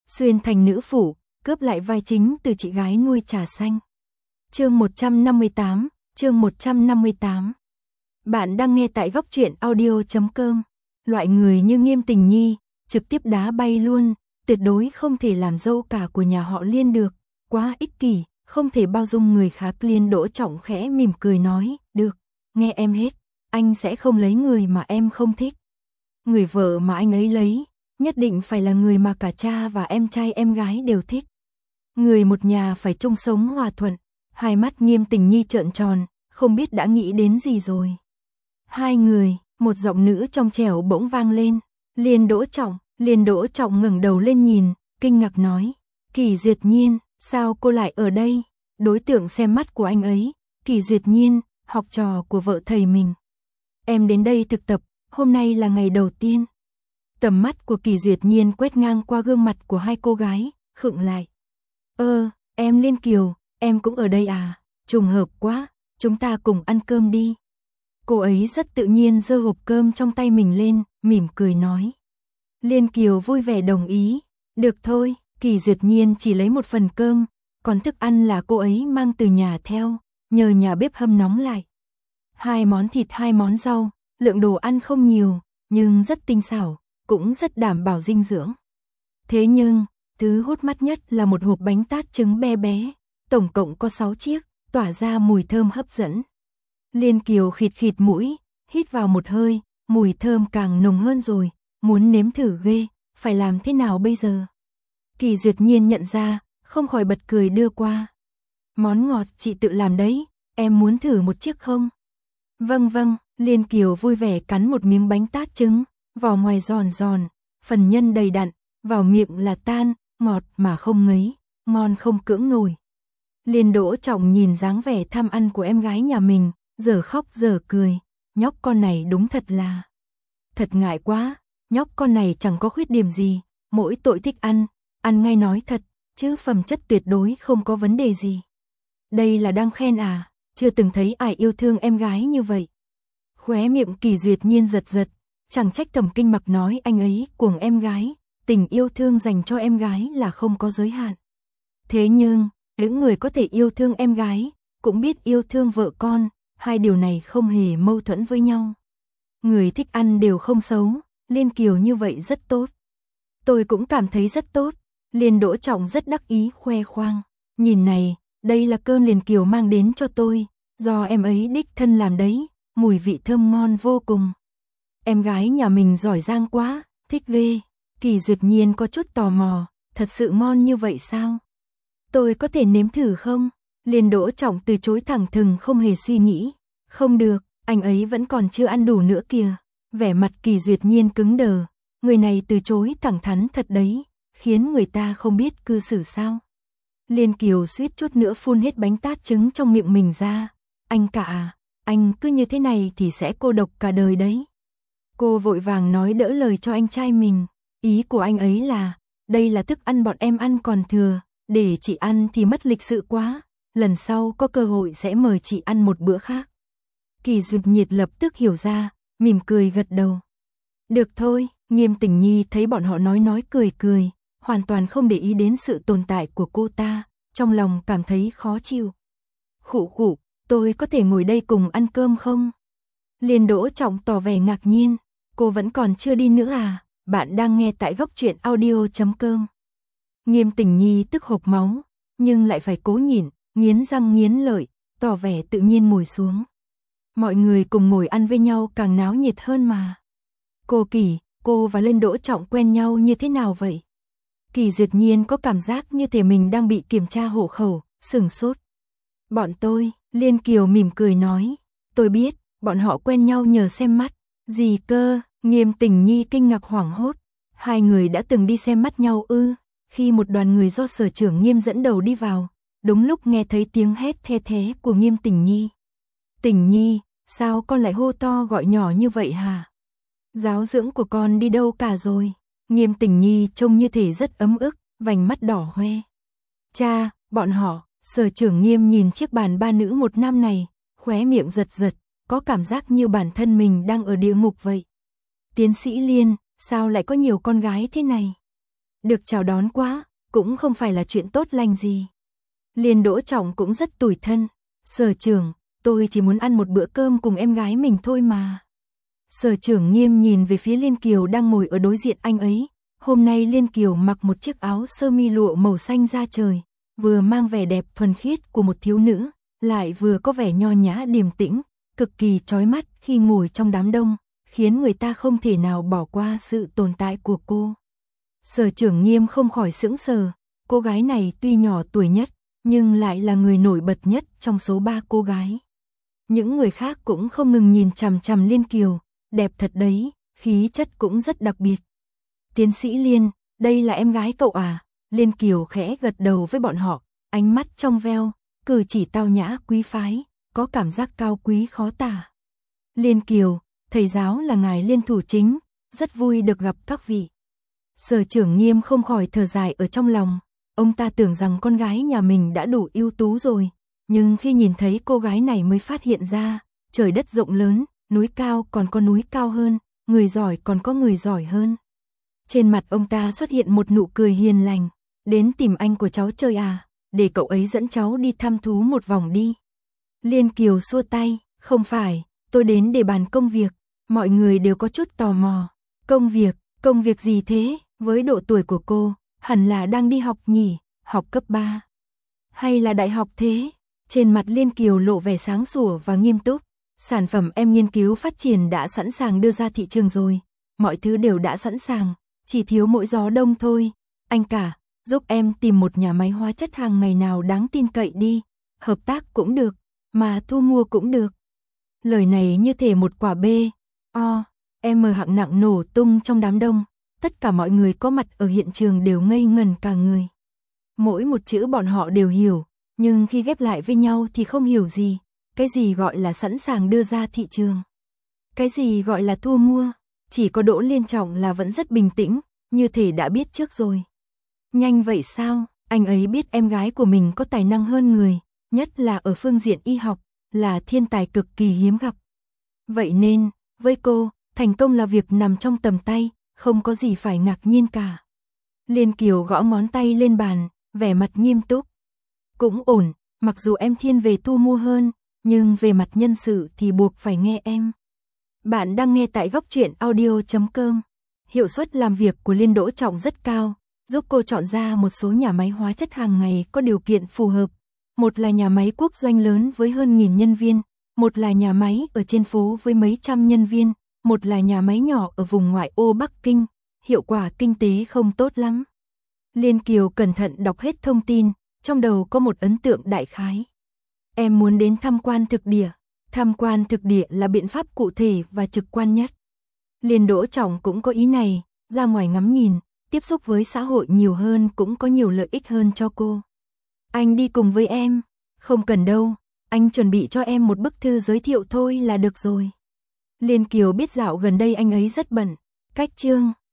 xuyên thành nữ phủ, cướp lại vai chính từ chị gái nuôi trà xanh. Chương 158, chương 158. Bạn đang nghe tại góc truyện audio.com. Loại người như Nghiêm Tình Nhi, trực tiếp đá bay luôn, tuyệt đối không thể làm dâu cả của nhà họ Liên được, quá ích kỷ, không thể bao dung người khác. Liên Đỗ Trọng khẽ mỉm cười nói, được, nghe em hết, anh sẽ không lấy người mà em không thích. Người vợ mà anh ấy lấy, nhất định phải là người mà cả cha và em trai em gái đều thích. Người một nhà phải chung sống hòa thuận. Hai mắt Nghiêm Tình Nhi trợn tròn, không biết đã nghĩ đến gì rồi. Hai người, một giọng nữ trong trẻo bỗng vang lên. Liên Đỗ Trọng ngẩng đầu lên nhìn, kinh ngạc nói, Kỳ Duyệt Nhiên, sao cô lại ở đây? Đối tượng xem mắt của anh ấy, Kỳ Duyệt Nhiên, học trò của vợ thầy mình. Em đến đây thực tập, hôm nay là ngày đầu tiên. Tầm mắt của Kỳ Duyệt Nhiên quét ngang qua gương mặt của hai cô gái, khựng lại. Em Liên Kiều, em cũng ở đây à? Trùng hợp quá, chúng ta cùng ăn cơm đi. Cô ấy rất tự nhiên giơ hộp cơm trong tay mình lên, mỉm cười nói. Liên Kiều vui vẻ đồng ý. Được thôi, Kỳ Duyệt Nhiên chỉ lấy một phần cơm, còn thức ăn là cô ấy mang từ nhà theo, nhờ nhà bếp hâm nóng lại. 2 món thịt 2 món rau, lượng đồ ăn không nhiều, nhưng rất tinh xảo, cũng rất đảm bảo dinh dưỡng. Thế nhưng, thứ hút mắt nhất là một hộp bánh tát trứng bé bé, tổng cộng có 6 chiếc, tỏa ra mùi thơm hấp dẫn. Liên Kiều khịt khịt mũi, hít vào một hơi, mùi thơm càng nồng hơn rồi, muốn nếm thử ghê, phải làm thế nào bây giờ? Kỳ Duyệt Nhiên nhận ra, không khỏi bật cười đưa qua. Món ngọt chị tự làm đấy, em muốn thử một chiếc không? Vâng, Liên Kiều vui vẻ cắn một miếng bánh tát trứng, vỏ ngoài giòn giòn, phần nhân đầy đặn, vào miệng là tan, ngọt mà không ngấy, ngon không cưỡng nổi. Liên Đỗ Trọng nhìn dáng vẻ tham ăn của em gái nhà mình, giờ khóc giờ cười, nhóc con này đúng thật là. Thật ngại quá, nhóc con này chẳng có khuyết điểm gì, mỗi tội thích ăn ngay nói thật, chứ phẩm chất tuyệt đối không có vấn đề gì. Đây là đang khen à, chưa từng thấy ai yêu thương em gái như vậy. Khóe miệng Kỳ Duyệt Nhiên giật, chẳng trách Thẩm Kinh Mặc nói anh ấy cuồng em gái, tình yêu thương dành cho em gái là không có giới hạn. Thế nhưng, những người có thể yêu thương em gái, cũng biết yêu thương vợ con, hai điều này không hề mâu thuẫn với nhau. Người thích ăn đều không xấu, Liên Kiều như vậy rất tốt. Tôi cũng cảm thấy rất tốt. Liên Đỗ Trọng rất đắc ý khoe khoang. Nhìn này, đây là cơm Liên Kiều mang đến cho tôi, do em ấy đích thân làm đấy, mùi vị thơm ngon vô cùng. Em gái nhà mình giỏi giang quá, thích ghê. Kỳ Duyệt Nhiên có chút tò mò, thật sự ngon như vậy sao? Tôi có thể nếm thử không? Liên Đỗ Trọng từ chối thẳng thừng không hề suy nghĩ. Không được, anh ấy vẫn còn chưa ăn đủ nữa kìa. Vẻ mặt Kỳ Duyệt Nhiên cứng đờ, người này từ chối thẳng thắn thật đấy, khiến người ta không biết cư xử sao. Liên Kiều suýt chút nữa phun hết bánh tát trứng trong miệng mình ra. Anh cả à, anh cứ như thế này thì sẽ cô độc cả đời đấy. Cô vội vàng nói đỡ lời cho anh trai mình. Ý của anh ấy là, đây là thức ăn bọn em ăn còn thừa, để chị ăn thì mất lịch sự quá, lần sau có cơ hội sẽ mời chị ăn một bữa khác. Kỳ Duyệt Nhiệt lập tức hiểu ra, mỉm cười gật đầu. Được thôi, Nghiêm Tình Nhi thấy bọn họ nói cười, hoàn toàn không để ý đến sự tồn tại của cô ta, trong lòng cảm thấy khó chịu. Khụ, tôi có thể ngồi đây cùng ăn cơm không? Liên Đỗ Trọng tỏ vẻ ngạc nhiên, cô vẫn còn chưa đi nữa à? Bạn đang nghe tại góc truyện audio.com. Nghiêm Tình Nhi tức hộc máu, nhưng lại phải cố nhịn, nghiến răng nghiến lợi, tỏ vẻ tự nhiên ngồi xuống. Mọi người cùng ngồi ăn với nhau càng náo nhiệt hơn mà. Cô Kỳ, cô và Liên Đỗ Trọng quen nhau như thế nào vậy? Kỳ Duyệt Nhiên có cảm giác như thể mình đang bị kiểm tra hộ khẩu, sửng sốt. Bọn tôi, Liên Kiều mỉm cười nói, tôi biết, bọn họ quen nhau nhờ xem mắt. Gì cơ? Nghiêm Tình Nhi kinh ngạc hoảng hốt. Hai người đã từng đi xem mắt nhau ư? Khi một đoàn người do sở trưởng Nghiêm dẫn đầu đi vào, đúng lúc nghe thấy tiếng hét the thé của Nghiêm Tình Nhi. Tình Nhi, sao con lại hô to gọi nhỏ như vậy hả? Giáo dưỡng của con đi đâu cả rồi? Nghiêm Tình Nhi trông như thể rất ấm ức, vành mắt đỏ hoe. Cha, bọn họ, sở trưởng Nghiêm nhìn chiếc bàn ba nữ một nam này, khóe miệng giật, có cảm giác như bản thân mình đang ở địa ngục vậy. Tiến sĩ Liên, sao lại có nhiều con gái thế này? Được chào đón quá, cũng không phải là chuyện tốt lành gì. Liên Đỗ Trọng cũng rất tủi thân. Sở trưởng, tôi chỉ muốn ăn một bữa cơm cùng em gái mình thôi mà. Sở trưởng Nghiêm nhìn về phía Liên Kiều đang ngồi ở đối diện anh ấy. Hôm nay Liên Kiều mặc một chiếc áo sơ mi lụa màu xanh da trời, vừa mang vẻ đẹp thuần khiết của một thiếu nữ, lại vừa có vẻ nho nhã điềm tĩnh, cực kỳ chói mắt khi ngồi trong đám đông, khiến người ta không thể nào bỏ qua sự tồn tại của cô. Sở trưởng Nghiêm không khỏi sững sờ, cô gái này tuy nhỏ tuổi nhất, nhưng lại là người nổi bật nhất trong số 3 cô gái. Những người khác cũng không ngừng nhìn chằm chằm Liên Kiều, đẹp thật đấy, khí chất cũng rất đặc biệt. Tiến sĩ Liên, đây là em gái cậu à? Liên Kiều khẽ gật đầu với bọn họ, ánh mắt trong veo, cử chỉ tao nhã quý phái, có cảm giác cao quý khó tả. Liên Kiều, thầy giáo là ngài Liên thủ chính, rất vui được gặp các vị. Sở trưởng Nghiêm không khỏi thở dài ở trong lòng, ông ta tưởng rằng con gái nhà mình đã đủ ưu tú rồi, nhưng khi nhìn thấy cô gái này mới phát hiện ra, trời đất rộng lớn, núi cao còn có núi cao hơn, người giỏi còn có người giỏi hơn. Trên mặt ông ta xuất hiện một nụ cười hiền lành, đến tìm anh của cháu chơi à, để cậu ấy dẫn cháu đi thăm thú một vòng đi. Liên Kiều xua tay, không phải, tôi đến để bàn công việc, mọi người đều có chút tò mò. Công việc gì thế, với độ tuổi của cô, hẳn là đang đi học nhỉ, học cấp 3. Hay là đại học thế? Trên mặt Liên Kiều lộ vẻ sáng sủa và nghiêm túc, sản phẩm em nghiên cứu phát triển đã sẵn sàng đưa ra thị trường rồi, mọi thứ đều đã sẵn sàng, chỉ thiếu mỗi gió đông thôi. Anh cả, giúp em tìm một nhà máy hóa chất hàng ngày nào đáng tin cậy đi, hợp tác cũng được, mà thu mua cũng được. Lời này như thể một quả M hạng nặng nổ tung trong đám đông, tất cả mọi người có mặt ở hiện trường đều ngây ngẩn cả người. Mỗi một chữ bọn họ đều hiểu, nhưng khi ghép lại với nhau thì không hiểu gì, cái gì gọi là sẵn sàng đưa ra thị trường, cái gì gọi là thu mua, chỉ có Đỗ Liên Trọng là vẫn rất bình tĩnh, như thể đã biết trước rồi. Nhanh vậy sao, anh ấy biết em gái của mình có tài năng hơn người, nhất là ở phương diện y học, là thiên tài cực kỳ hiếm gặp. Vậy nên, với cô, thành công là việc nằm trong tầm tay, không có gì phải ngạc nhiên cả. Liên Kiều gõ ngón tay lên bàn, vẻ mặt nghiêm túc. Cũng ổn, mặc dù em thiên về thu mua hơn, nhưng về mặt nhân sự thì buộc phải nghe em. Bạn đang nghe tại góc truyện audio.com. Hiệu suất làm việc của Liên Đỗ Trọng rất cao, giúp cô chọn ra một số nhà máy hóa chất hàng ngày có điều kiện phù hợp. Một là nhà máy quốc doanh lớn với hơn 1000 nhân viên, một là nhà máy ở trên phố với mấy trăm nhân viên, một là nhà máy nhỏ ở vùng ngoại ô Bắc Kinh, hiệu quả kinh tế không tốt lắm. Liên Kiều cẩn thận đọc hết thông tin, trong đầu có một ấn tượng đại khái. Em muốn đến tham quan thực địa. Tham quan thực địa là biện pháp cụ thể và trực quan nhất. Liên Đỗ Trọng cũng có ý này, ra ngoài ngắm nhìn, tiếp xúc với xã hội nhiều hơn cũng có nhiều lợi ích hơn cho cô. Anh đi cùng với em. Không cần đâu, anh chuẩn bị cho em một bức thư giới thiệu thôi là được rồi. Liên Kiều biết dạo gần đây anh ấy rất bận, cách chương